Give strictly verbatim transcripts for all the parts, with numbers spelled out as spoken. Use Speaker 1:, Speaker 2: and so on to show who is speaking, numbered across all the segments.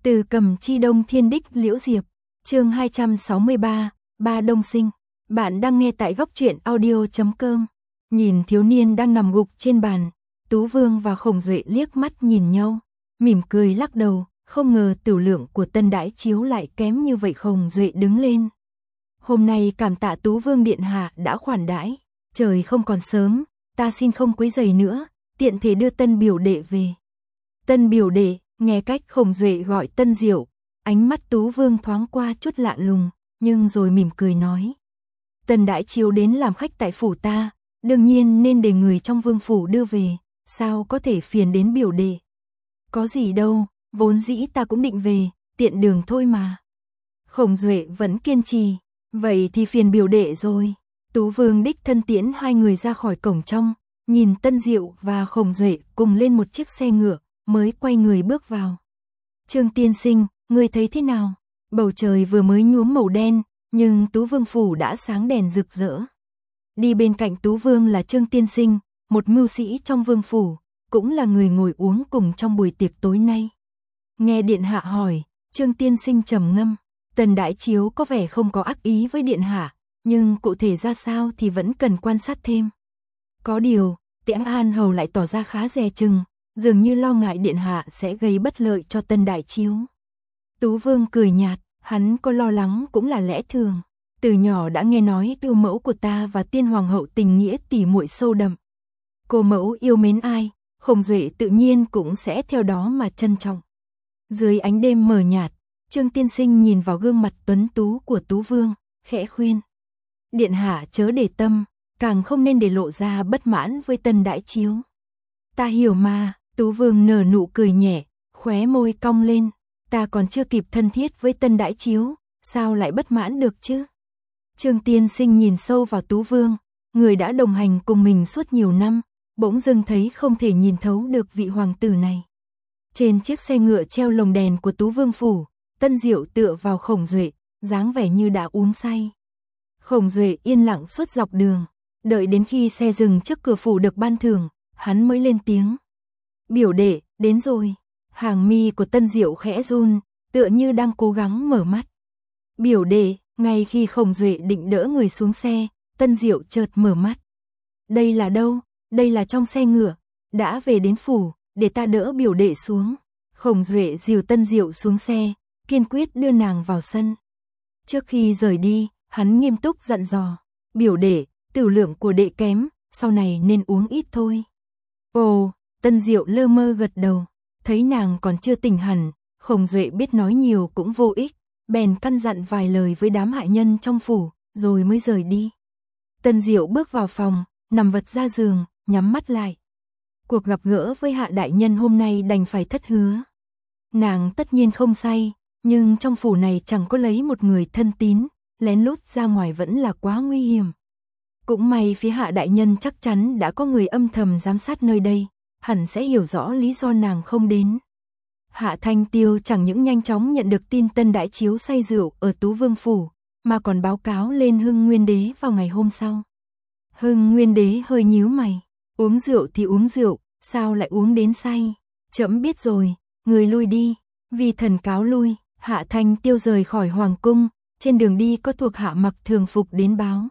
Speaker 1: Từ Cầm Chi Đông Thiên Đích Liễu Diệp, chương hai trăm sáu mươi ba, Ba Đông Sinh. Bạn đang nghe tại góc truyện audio chấm com. Nhìn thiếu niên đang nằm gục trên bàn, Tú Vương và Khổng Duệ liếc mắt nhìn nhau, mỉm cười lắc đầu, không ngờ tiểu lượng của Tân Đãi Chiếu lại kém như vậy. Khổng Duệ đứng lên. Hôm nay cảm tạ Tú Vương điện hạ đã khoản đãi, trời không còn sớm, ta xin không quấy rầy nữa, tiện thể đưa Tân biểu đệ về. Tân biểu đệ, nghe cách Khổng Duệ gọi Tân Diệu, ánh mắt Tú Vương thoáng qua chút lạ lùng, nhưng rồi mỉm cười nói. Tân Đãi Chiếu đến làm khách tại phủ ta, đương nhiên nên để người trong vương phủ đưa về, sao có thể phiền đến biểu đệ. Có gì đâu, vốn dĩ ta cũng định về, tiện đường thôi mà. Khổng Duệ vẫn kiên trì, vậy thì phiền biểu đệ rồi. Tú Vương đích thân tiễn hai người ra khỏi cổng trong, nhìn Tân Diệu và Khổng Duệ cùng lên một chiếc xe ngựa, mới quay người bước vào. Trương tiên sinh, ngươi thấy thế nào? Bầu trời vừa mới nhuốm màu đen, nhưng Tú Vương phủ đã sáng đèn rực rỡ. Đi bên cạnh Tú Vương là Trương tiên sinh, một mưu sĩ trong vương phủ, cũng là người ngồi uống cùng trong buổi tiệc tối nay. Nghe điện hạ hỏi, Trương tiên sinh trầm ngâm, Tân Đãi Chiếu có vẻ không có ác ý với điện hạ, nhưng cụ thể ra sao thì vẫn cần quan sát thêm. Có điều, Tiễn An hầu lại tỏ ra khá dè chừng, dường như lo ngại điện hạ sẽ gây bất lợi cho Tân Đãi Chiếu. Tú Vương cười nhạt, hắn có lo lắng cũng là lẽ thường. Từ nhỏ đã nghe nói yêu mẫu của ta và Tiên hoàng hậu tình nghĩa tỉ muội sâu đậm. Cô mẫu yêu mến ai, Khổng Duệ tự nhiên cũng sẽ theo đó mà trân trọng. Dưới ánh đêm mờ nhạt, Trương tiên sinh nhìn vào gương mặt tuấn tú của Tú Vương, khẽ khuyên. Điện hạ chớ để tâm, càng không nên để lộ ra bất mãn với Tân Đãi Chiếu. Ta hiểu mà, Tú Vương nở nụ cười nhẹ, khóe môi cong lên. Ta còn chưa kịp thân thiết với Tân Đãi Chiếu, sao lại bất mãn được chứ? Trương tiên sinh nhìn sâu vào Tú Vương, người đã đồng hành cùng mình suốt nhiều năm, bỗng dưng thấy không thể nhìn thấu được vị hoàng tử này. Trên chiếc xe ngựa treo lồng đèn của Tú Vương phủ, Tân Diệu tựa vào Khổng Duệ, dáng vẻ như đã uống say. Khổng Duệ yên lặng suốt dọc đường, đợi đến khi xe dừng trước cửa phủ được ban thưởng, hắn mới lên tiếng. Biểu đệ, đến rồi. Hàng mi của Tân Diệu khẽ run, tựa như đang cố gắng mở mắt. Biểu đệ, ngay khi Khổng Duệ định đỡ người xuống xe, Tân Diệu chợt mở mắt. Đây là đâu? Đây là trong xe ngựa. Đã về đến phủ, để ta đỡ biểu đệ xuống. Khổng Duệ dìu Tân Diệu xuống xe, kiên quyết đưa nàng vào sân. Trước khi rời đi, hắn nghiêm túc dặn dò. Biểu đệ, tiểu lượng của đệ kém, sau này nên uống ít thôi. Ồ, Tân Diệu lơ mơ gật đầu. Thấy nàng còn chưa tỉnh hẳn, Khổng Duệ biết nói nhiều cũng vô ích, bèn căn dặn vài lời với đám hạ nhân trong phủ, rồi mới rời đi. Tân Diệu bước vào phòng, nằm vật ra giường, nhắm mắt lại. Cuộc gặp gỡ với Hạ đại nhân hôm nay đành phải thất hứa. Nàng tất nhiên không say, nhưng trong phủ này chẳng có lấy một người thân tín, lén lút ra ngoài vẫn là quá nguy hiểm. Cũng may phía Hạ đại nhân chắc chắn đã có người âm thầm giám sát nơi đây, hẳn sẽ hiểu rõ lý do nàng không đến. Hạ Thanh Tiêu chẳng những nhanh chóng nhận được tin Tân Đãi Chiếu say rượu ở Tú Vương phủ, mà còn báo cáo lên Hưng Nguyên Đế vào ngày hôm sau. Hưng Nguyên Đế hơi nhíu mày, uống rượu thì uống rượu, sao lại uống đến say? Trẫm biết rồi, người lui đi. Vì thần cáo lui, Hạ Thanh Tiêu rời khỏi hoàng cung, trên đường đi có thuộc hạ mặc thường phục đến báo.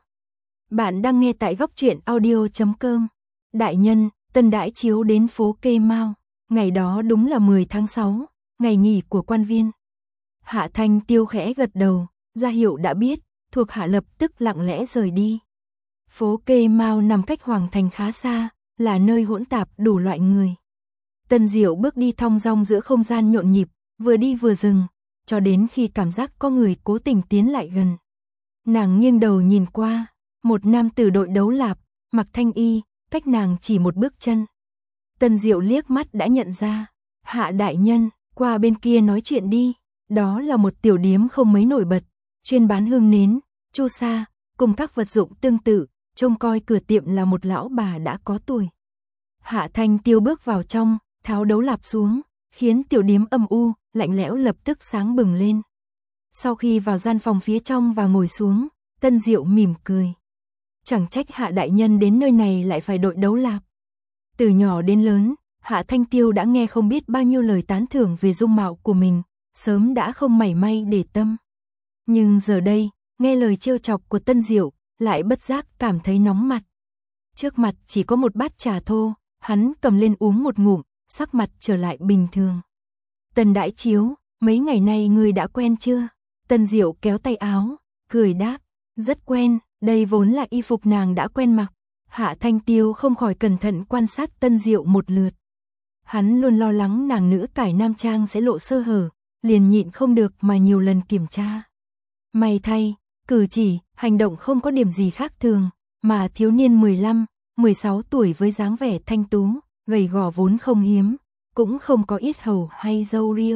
Speaker 1: Bạn đang nghe tại góc truyện audio chấm com. Đại nhân, Tân Đãi Chiếu đến phố Kê Mao, ngày đó đúng là mười tháng sáu, ngày nghỉ của quan viên. Hạ Thanh Tiêu khẽ gật đầu, ra hiệu đã biết, thuộc hạ lập tức lặng lẽ rời đi. Phố Kê Mao nằm cách hoàng thành khá xa, là nơi hỗn tạp đủ loại người. Tân Diệu bước đi thong dong giữa không gian nhộn nhịp, vừa đi vừa dừng, cho đến khi cảm giác có người cố tình tiến lại gần. Nàng nghiêng đầu nhìn qua, một nam tử đội đấu lạp, mặc thanh y, cách nàng chỉ một bước chân. Tân Diệu liếc mắt đã nhận ra, Hạ đại nhân, qua bên kia nói chuyện đi. Đó là một tiểu điếm không mấy nổi bật, chuyên bán hương nến, chu sa, cùng các vật dụng tương tự, trông coi cửa tiệm là một lão bà đã có tuổi. Hạ Thanh Tiêu bước vào trong, tháo đấu lạp xuống, khiến tiểu điếm âm u, lạnh lẽo lập tức sáng bừng lên. Sau khi vào gian phòng phía trong và ngồi xuống, Tân Diệu mỉm cười. Chẳng trách Hạ đại nhân đến nơi này lại phải đội đấu lạp. Từ nhỏ đến lớn, Hạ Thanh Tiêu đã nghe không biết bao nhiêu lời tán thưởng về dung mạo của mình, sớm đã không mảy may để tâm. Nhưng giờ đây, nghe lời trêu chọc của Tân Diệu, lại bất giác cảm thấy nóng mặt. Trước mặt chỉ có một bát trà thô, hắn cầm lên uống một ngụm, sắc mặt trở lại bình thường. Tần Đại Chiếu, mấy ngày nay ngươi đã quen chưa? Tân Diệu kéo tay áo, cười đáp, rất quen, đây vốn là y phục nàng đã quen mặc. Hạ Thanh Tiêu không khỏi cẩn thận quan sát Tân Diệu một lượt. Hắn luôn lo lắng nàng nữ cải nam trang sẽ lộ sơ hở, liền nhịn không được mà nhiều lần kiểm tra. May thay, cử chỉ, hành động không có điểm gì khác thường, mà thiếu niên mười lăm, mười sáu tuổi với dáng vẻ thanh tú, gầy gò vốn không hiếm, cũng không có yết hầu hay râu ria.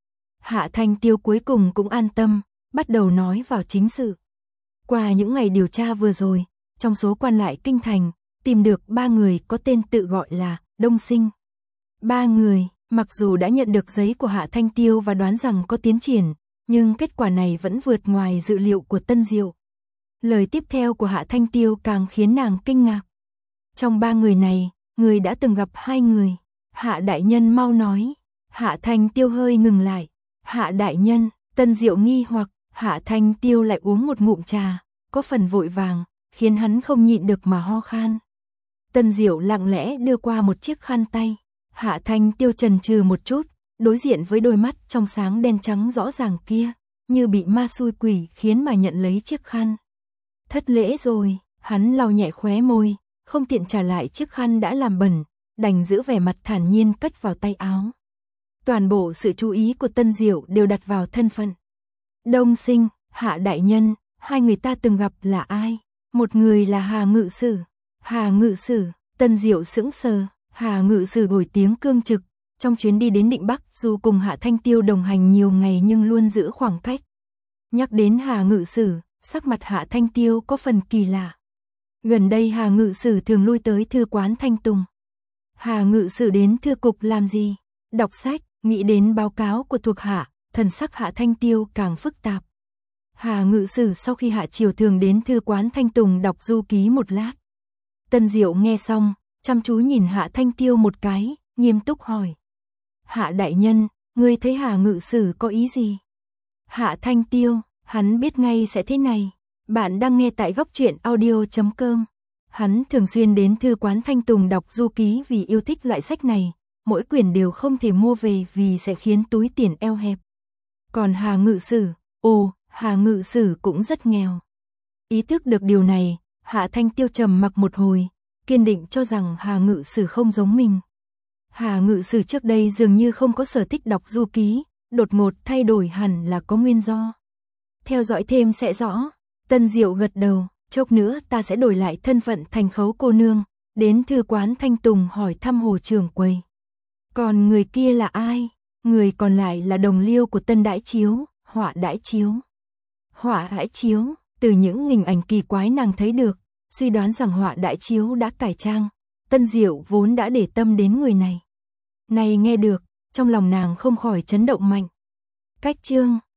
Speaker 1: Hạ Thanh Tiêu cuối cùng cũng an tâm, bắt đầu nói vào chính sự. Qua những ngày điều tra vừa rồi, trong số quan lại kinh thành, tìm được ba người có tên tự gọi là Đông Sinh. Ba người, mặc dù đã nhận được giấy của Hạ Thanh Tiêu và đoán rằng có tiến triển, nhưng kết quả này vẫn vượt ngoài dự liệu của Tân Diệu. Lời tiếp theo của Hạ Thanh Tiêu càng khiến nàng kinh ngạc. Trong ba người này, người đã từng gặp hai người. Hạ đại nhân mau nói. Hạ Thanh Tiêu hơi ngừng lại. Hạ đại nhân, Tân Diệu nghi hoặc, Hạ Thanh Tiêu lại uống một ngụm trà, có phần vội vàng, khiến hắn không nhịn được mà ho khan. Tân Diệu lặng lẽ đưa qua một chiếc khăn tay. Hạ Thanh Tiêu chần chừ một chút, đối diện với đôi mắt trong sáng đen trắng rõ ràng kia, như bị ma xui quỷ khiến mà nhận lấy chiếc khăn. Thất lễ rồi, hắn lau nhẹ khóe môi, không tiện trả lại chiếc khăn đã làm bẩn, đành giữ vẻ mặt thản nhiên cất vào tay áo. Toàn bộ sự chú ý của Tân Diệu đều đặt vào thân phận. Đông Sinh, Hạ đại nhân, hai người ta từng gặp là ai? Một người là Hà Ngự Sử. Hà Ngự Sử, Tân Diệu sững sờ. Hà Ngự Sử nổi tiếng cương trực, trong chuyến đi đến Định Bắc dù cùng Hạ Thanh Tiêu đồng hành nhiều ngày nhưng luôn giữ khoảng cách. Nhắc đến Hà Ngự Sử, sắc mặt Hạ Thanh Tiêu có phần kỳ lạ. Gần đây Hà Ngự Sử thường lui tới thư quán Thanh Tùng. Hà Ngự Sử đến thư cục làm gì? Đọc sách, nghĩ đến báo cáo của thuộc hạ, thần sắc Hạ Thanh Tiêu càng phức tạp. Hà Ngự Sử sau khi hạ triều thường đến thư quán Thanh Tùng đọc du ký một lát. Tân Diệu nghe xong, chăm chú nhìn Hạ Thanh Tiêu một cái, nghiêm túc hỏi. Hạ đại nhân, ngươi thấy Hà Ngự Sử có ý gì? Hạ Thanh Tiêu, hắn biết ngay sẽ thế này. Bạn đang nghe tại góc truyện audio chấm com. Hắn thường xuyên đến thư quán Thanh Tùng đọc du ký vì yêu thích loại sách này, mỗi quyển đều không thể mua về vì sẽ khiến túi tiền eo hẹp. Còn Hà Ngự Sử, ồ, Hà Ngự Sử cũng rất nghèo. Ý thức được điều này, Hạ Thanh Tiêu trầm mặc một hồi, kiên định cho rằng Hà Ngự Sử không giống mình. Hà Ngự Sử trước đây dường như không có sở thích đọc du ký, đột ngột thay đổi hẳn là có nguyên do. Theo dõi thêm sẽ rõ. Tân Diệu gật đầu, chốc nữa ta sẽ đổi lại thân phận thành khấu cô nương, đến thư quán Thanh Tùng hỏi thăm Hồ trưởng quầy. Còn người kia là ai? Người còn lại là đồng liêu của Tân Đại Chiếu, Họa Đại Chiếu. Họa Đại Chiếu, từ những hình ảnh kỳ quái nàng thấy được, suy đoán rằng Họa Đại Chiếu đã cải trang. Tân Diệu vốn đã để tâm đến người này. Này nghe được, trong lòng nàng không khỏi chấn động mạnh. Cách chương